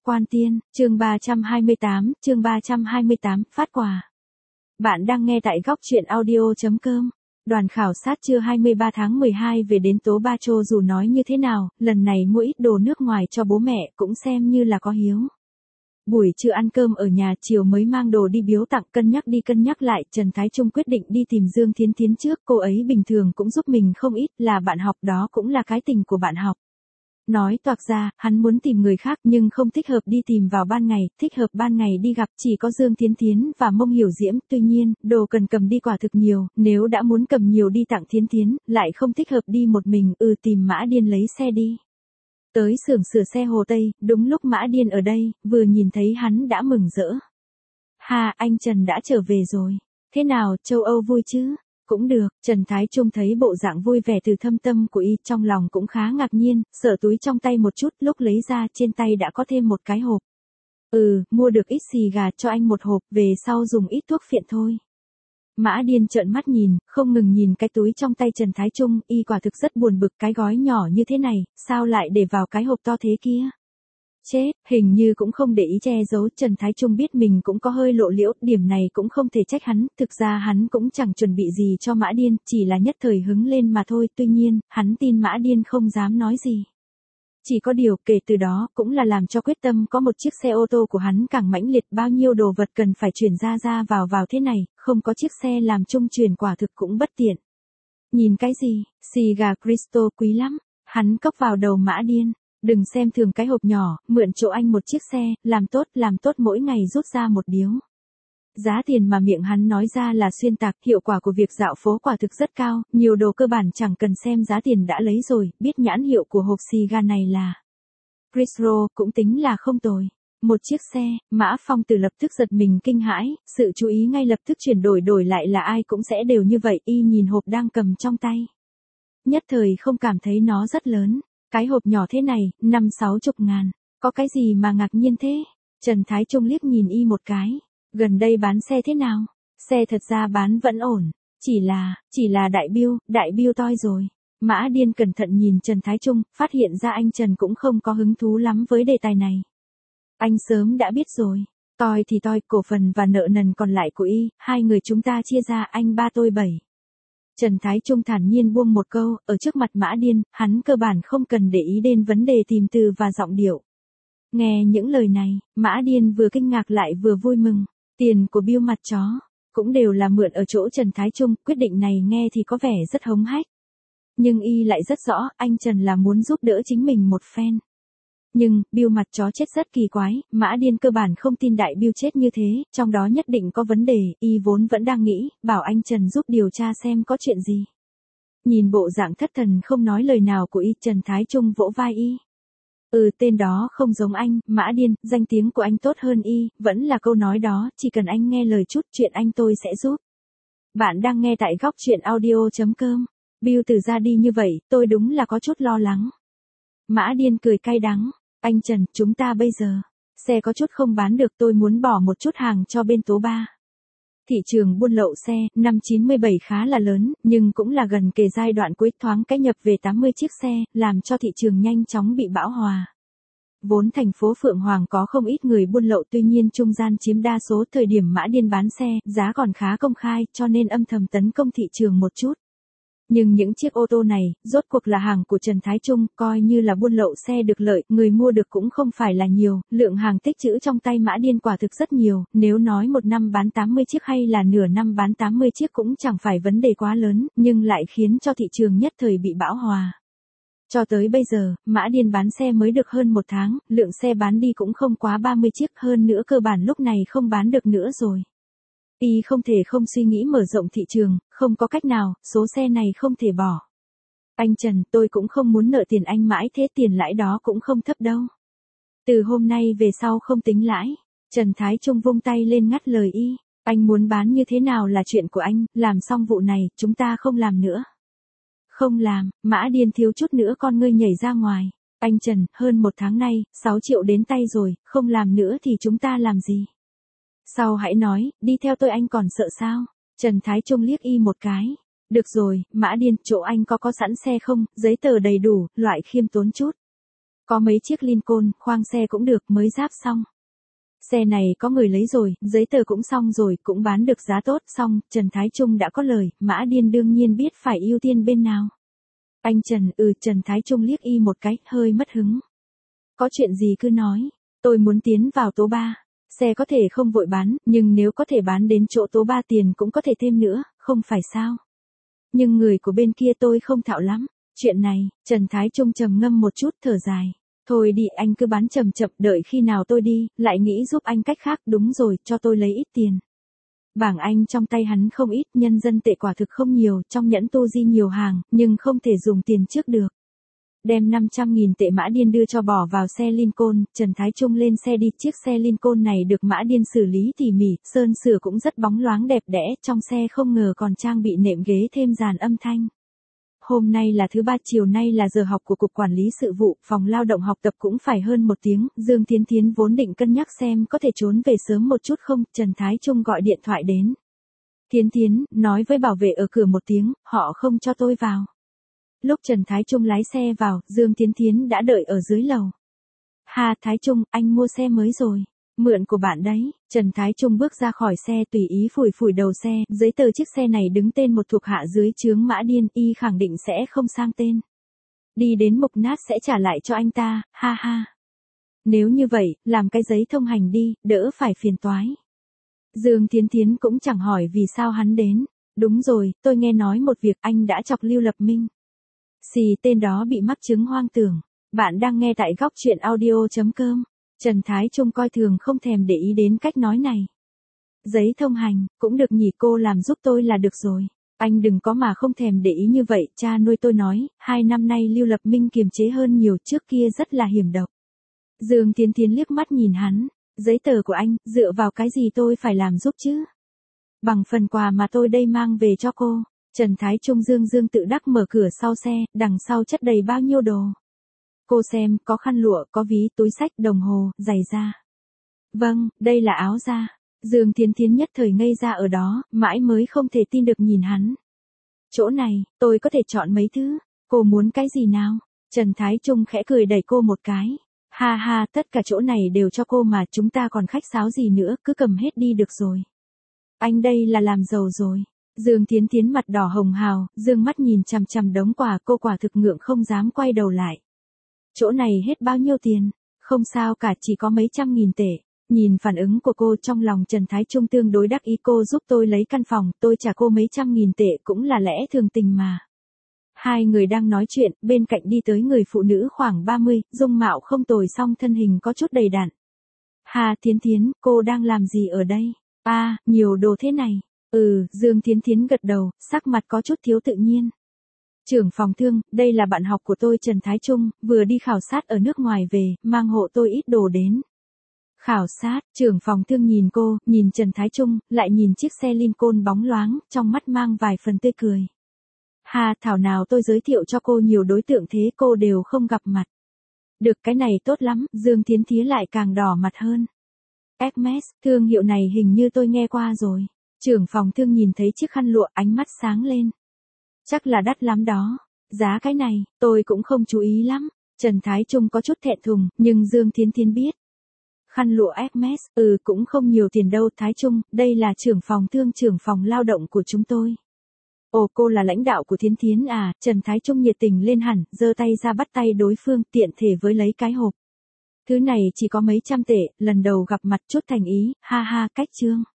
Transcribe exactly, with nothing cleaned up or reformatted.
Quan Tiên, chương ba trăm hai mươi tám, chương ba trăm hai mươi tám, phát quà. Bạn đang nghe tại góc truyện audio chấm com. Đoàn khảo sát trưa hai mươi ba tháng mười hai về đến Tố Ba Chô, dù nói như thế nào, lần này mua ít đồ nước ngoài cho bố mẹ cũng xem như là có hiếu. Buổi trưa ăn cơm ở nhà, chiều mới mang đồ đi biếu tặng, cân nhắc đi cân nhắc lại, Trần Thái Trung quyết định đi tìm Dương Thiến Thiến trước, cô ấy bình thường cũng giúp mình không ít, là bạn học, đó cũng là cái tình của bạn học. Nói toạc ra, hắn muốn tìm người khác nhưng không thích hợp đi tìm vào ban ngày, thích hợp ban ngày đi gặp chỉ có Dương Thiến Thiến và Mông Hiểu Diễm, tuy nhiên, đồ cần cầm đi quả thực nhiều, nếu đã muốn cầm nhiều đi tặng Thiến Thiến, lại không thích hợp đi một mình, ừ tìm Mã Điên lấy xe đi. Tới xưởng sửa xe Hồ Tây, đúng lúc Mã Điên ở đây, vừa nhìn thấy hắn đã mừng rỡ. Ha, anh Trần đã trở về rồi. Thế nào, châu Âu vui chứ? Cũng được, Trần Thái Trung thấy bộ dạng vui vẻ từ thâm tâm của y, trong lòng cũng khá ngạc nhiên, sở túi trong tay một chút, lúc lấy ra trên tay đã có thêm một cái hộp. Ừ, mua được ít xì gà cho anh một hộp, về sau dùng ít thuốc phiện thôi. Mã Điên trợn mắt nhìn, không ngừng nhìn cái túi trong tay Trần Thái Trung, y quả thực rất buồn bực, cái gói nhỏ như thế này, sao lại để vào cái hộp to thế kia? Chết, hình như cũng không để ý che giấu, Trần Thái Trung biết mình cũng có hơi lộ liễu, điểm này cũng không thể trách hắn, thực ra hắn cũng chẳng chuẩn bị gì cho Mã Điên, chỉ là nhất thời hứng lên mà thôi, tuy nhiên, hắn tin Mã Điên không dám nói gì. Chỉ có điều, kể từ đó, cũng là làm cho quyết tâm có một chiếc xe ô tô của hắn càng mãnh liệt, bao nhiêu đồ vật cần phải chuyển ra ra vào vào thế này, không có chiếc xe làm chung chuyển quả thực cũng bất tiện. Nhìn cái gì, xì gà Cristo quý lắm, hắn cốc vào đầu Mã Điên. Đừng xem thường cái hộp nhỏ, mượn chỗ anh một chiếc xe, làm tốt, làm tốt mỗi ngày rút ra một điếu. Giá tiền mà miệng hắn nói ra là xuyên tạc, hiệu quả của việc dạo phố quả thực rất cao, nhiều đồ cơ bản chẳng cần xem giá tiền đã lấy rồi, biết nhãn hiệu của hộp xì gà này là Crisro, cũng tính là không tồi. Một chiếc xe, Mã Phong Tử lập tức giật mình kinh hãi, sự chú ý ngay lập tức chuyển đổi đổi lại là ai cũng sẽ đều như vậy, y nhìn hộp đang cầm trong tay. Nhất thời không cảm thấy nó rất lớn. Cái hộp nhỏ thế này, năm sáu chục ngàn, có cái gì mà ngạc nhiên thế? Trần Thái Trung liếc nhìn y một cái, gần đây bán xe thế nào? Xe thật ra bán vẫn ổn, chỉ là, chỉ là đại biêu, đại biêu toi rồi. Mã Điên cẩn thận nhìn Trần Thái Trung, phát hiện ra anh Trần cũng không có hứng thú lắm với đề tài này. Anh sớm đã biết rồi, toi thì toi, cổ phần và nợ nần còn lại của y, hai người chúng ta chia ra, anh ba tôi bảy. Trần Thái Trung thản nhiên buông một câu, ở trước mặt Mã Điên, hắn cơ bản không cần để ý đến vấn đề tìm từ và giọng điệu. Nghe những lời này, Mã Điên vừa kinh ngạc lại vừa vui mừng, tiền của biêu mặt chó, cũng đều là mượn ở chỗ Trần Thái Trung, quyết định này nghe thì có vẻ rất hống hách. Nhưng y lại rất rõ, anh Trần là muốn giúp đỡ chính mình một phen. Nhưng, biêu mặt chó chết rất kỳ quái, Mã Điên cơ bản không tin đại biêu chết như thế, trong đó nhất định có vấn đề, y vốn vẫn đang nghĩ, bảo anh Trần giúp điều tra xem có chuyện gì. Nhìn bộ dạng thất thần không nói lời nào của y, Trần Thái Trung vỗ vai y. Ừ, tên đó không giống anh, Mã Điên, danh tiếng của anh tốt hơn y, vẫn là câu nói đó, chỉ cần anh nghe lời chút chuyện anh tôi sẽ giúp. Bạn đang nghe tại góc truyện audio chấm com. Biêu từ ra đi như vậy, tôi đúng là có chút lo lắng. Mã Điên cười cay đắng. Anh Trần, chúng ta bây giờ, xe có chút không bán được, tôi muốn bỏ một chút hàng cho bên Tố Ba. Thị trường buôn lậu xe, năm chín mươi bảy khá là lớn, nhưng cũng là gần kề giai đoạn cuối, thoáng cái nhập về tám mươi chiếc xe, làm cho thị trường nhanh chóng bị bão hòa. Vốn thành phố Phượng Hoàng có không ít người buôn lậu, tuy nhiên trung gian chiếm đa số, thời điểm Mã Điên bán xe, giá còn khá công khai, cho nên âm thầm tấn công thị trường một chút. Nhưng những chiếc ô tô này, rốt cuộc là hàng của Trần Thái Trung, coi như là buôn lậu xe được lợi, người mua được cũng không phải là nhiều, lượng hàng tích trữ trong tay Mã Điên quả thực rất nhiều, nếu nói một năm bán tám mươi chiếc hay là nửa năm bán tám mươi chiếc cũng chẳng phải vấn đề quá lớn, nhưng lại khiến cho thị trường nhất thời bị bão hòa. Cho tới bây giờ, Mã Điên bán xe mới được hơn một tháng, lượng xe bán đi cũng không quá ba mươi chiếc, hơn nữa cơ bản lúc này không bán được nữa rồi. Y không thể không suy nghĩ mở rộng thị trường, không có cách nào, số xe này không thể bỏ. Anh Trần, tôi cũng không muốn nợ tiền anh mãi thế, tiền lãi đó cũng không thấp đâu. Từ hôm nay về sau không tính lãi. Trần Thái Trung vung tay lên ngắt lời y. Anh muốn bán như thế nào là chuyện của anh, làm xong vụ này, chúng ta không làm nữa. Không làm, Mã Điên thiếu chút nữa con ngươi nhảy ra ngoài. Anh Trần, hơn một tháng nay, sáu triệu đến tay rồi, không làm nữa thì chúng ta làm gì? Sau hãy nói, đi theo tôi anh còn sợ sao? Trần Thái Trung liếc y một cái. Được rồi, Mã Điên, chỗ anh có có sẵn xe không, giấy tờ đầy đủ, loại khiêm tốn chút. Có mấy chiếc Lincoln, khoang xe cũng được, mới ráp xong. Xe này có người lấy rồi, giấy tờ cũng xong rồi, cũng bán được giá tốt, xong, Trần Thái Trung đã có lời, Mã Điên đương nhiên biết phải ưu tiên bên nào. Anh Trần, ừ, Trần Thái Trung liếc y một cái, hơi mất hứng. Có chuyện gì cứ nói, tôi muốn tiến vào tố ba. Xe có thể không vội bán, nhưng nếu có thể bán đến chỗ tố ba tiền cũng có thể thêm nữa, không phải sao. Nhưng người của bên kia tôi không thạo lắm. Chuyện này, Trần Thái Trung trầm ngâm một chút, thở dài. Thôi đi, anh cứ bán chậm chậm, đợi khi nào tôi đi, lại nghĩ giúp anh cách khác, đúng rồi, cho tôi lấy ít tiền. Bảng Anh trong tay hắn không ít, nhân dân tệ quả thực không nhiều, trong nhẫn tu di nhiều hàng, nhưng không thể dùng tiền trước được. Đem năm trăm nghìn tệ Mã Điên đưa cho bỏ vào xe Lincoln, Trần Thái Trung lên xe đi, chiếc xe Lincoln này được Mã Điên xử lý tỉ mỉ, sơn sửa cũng rất bóng loáng đẹp đẽ, trong xe không ngờ còn trang bị nệm ghế thêm dàn âm thanh. Hôm nay là thứ ba, chiều nay là giờ học của Cục Quản lý Sự vụ, phòng lao động học tập cũng phải hơn một tiếng, Dương Thiến Thiến vốn định cân nhắc xem có thể trốn về sớm một chút không, Trần Thái Trung gọi điện thoại đến. Thiến Thiến, nói với bảo vệ ở cửa một tiếng, họ không cho tôi vào. Lúc Trần Thái Trung lái xe vào, Dương Thiến Thiến đã đợi ở dưới lầu. Ha Thái Trung, anh mua xe mới rồi. Mượn của bạn đấy. Trần Thái Trung bước ra khỏi xe tùy ý phủi phủi đầu xe, giấy tờ chiếc xe này đứng tên một thuộc hạ dưới trướng Mã Điên, y khẳng định sẽ không sang tên. Đi đến mục nát sẽ trả lại cho anh ta, ha ha. Nếu như vậy, làm cái giấy thông hành đi, đỡ phải phiền toái. Dương Thiến Thiến cũng chẳng hỏi vì sao hắn đến. Đúng rồi, tôi nghe nói một việc, anh đã chọc Lưu Lập Minh. Xì, tên đó bị mắc chứng hoang tưởng. Bạn đang nghe tại góc truyện audio chấm com. Trần Thái Trung coi thường không thèm để ý đến cách nói này. Giấy thông hành, cũng được nhỉ, cô làm giúp tôi là được rồi. Anh đừng có mà không thèm để ý như vậy, cha nuôi tôi nói, hai năm nay Lưu Lập Minh kiềm chế hơn nhiều, trước kia rất là hiểm độc. Dương Thiến Thiến liếc mắt nhìn hắn, giấy tờ của anh, dựa vào cái gì tôi phải làm giúp chứ? Bằng phần quà mà tôi đây mang về cho cô. Trần Thái Trung dương dương tự đắc mở cửa sau xe, đằng sau chất đầy bao nhiêu đồ. Cô xem, có khăn lụa, có ví, túi xách, đồng hồ, giày da. Vâng, đây là áo da. Dương Thiến Thiến nhất thời ngây ra ở đó, mãi mới không thể tin được nhìn hắn. Chỗ này, tôi có thể chọn mấy thứ. Cô muốn cái gì nào? Trần Thái Trung khẽ cười đẩy cô một cái. Ha ha, tất cả chỗ này đều cho cô mà, chúng ta còn khách sáo gì nữa, cứ cầm hết đi được rồi. Anh đây là làm giàu rồi. Dương Thiến Thiến mặt đỏ hồng hào, dương mắt nhìn chằm chằm đống quà, cô quả thực ngượng không dám quay đầu lại. Chỗ này hết bao nhiêu tiền? Không sao cả, chỉ có mấy trăm nghìn tệ. Nhìn phản ứng của cô trong lòng Trần Thái Trung tương đối đắc ý, cô giúp tôi lấy căn phòng, tôi trả cô mấy trăm nghìn tệ cũng là lẽ thường tình mà. Hai người đang nói chuyện, bên cạnh đi tới người phụ nữ khoảng ba mươi, dung mạo không tồi song thân hình có chút đầy đặn. Hà Thiến Thiến, cô đang làm gì ở đây? À, nhiều đồ thế này. Ừ, Dương Thiến Thiến gật đầu, sắc mặt có chút thiếu tự nhiên. Trưởng phòng thương, đây là bạn học của tôi Trần Thái Trung, vừa đi khảo sát ở nước ngoài về, mang hộ tôi ít đồ đến. Khảo sát, trưởng phòng thương nhìn cô, nhìn Trần Thái Trung, lại nhìn chiếc xe Lincoln bóng loáng, trong mắt mang vài phần tươi cười. Hà, thảo nào tôi giới thiệu cho cô nhiều đối tượng thế cô đều không gặp mặt. Được, cái này tốt lắm, Dương Thiến Thiến lại càng đỏ mặt hơn. Hermes, thương hiệu này hình như tôi nghe qua rồi. Trưởng phòng thương nhìn thấy chiếc khăn lụa, ánh mắt sáng lên. Chắc là đắt lắm đó. Giá cái này, tôi cũng không chú ý lắm. Trần Thái Trung có chút thẹn thùng, nhưng Dương Thiến Thiến biết. Khăn lụa Hermes, ừ cũng không nhiều tiền đâu Thái Trung, đây là trưởng phòng thương trưởng phòng lao động của chúng tôi. Ồ, cô là lãnh đạo của Thiến Thiến à? Trần Thái Trung nhiệt tình lên hẳn, giơ tay ra bắt tay đối phương, tiện thể với lấy cái hộp. Thứ này chỉ có mấy trăm tệ, lần đầu gặp mặt chút thành ý, ha ha, cách trương.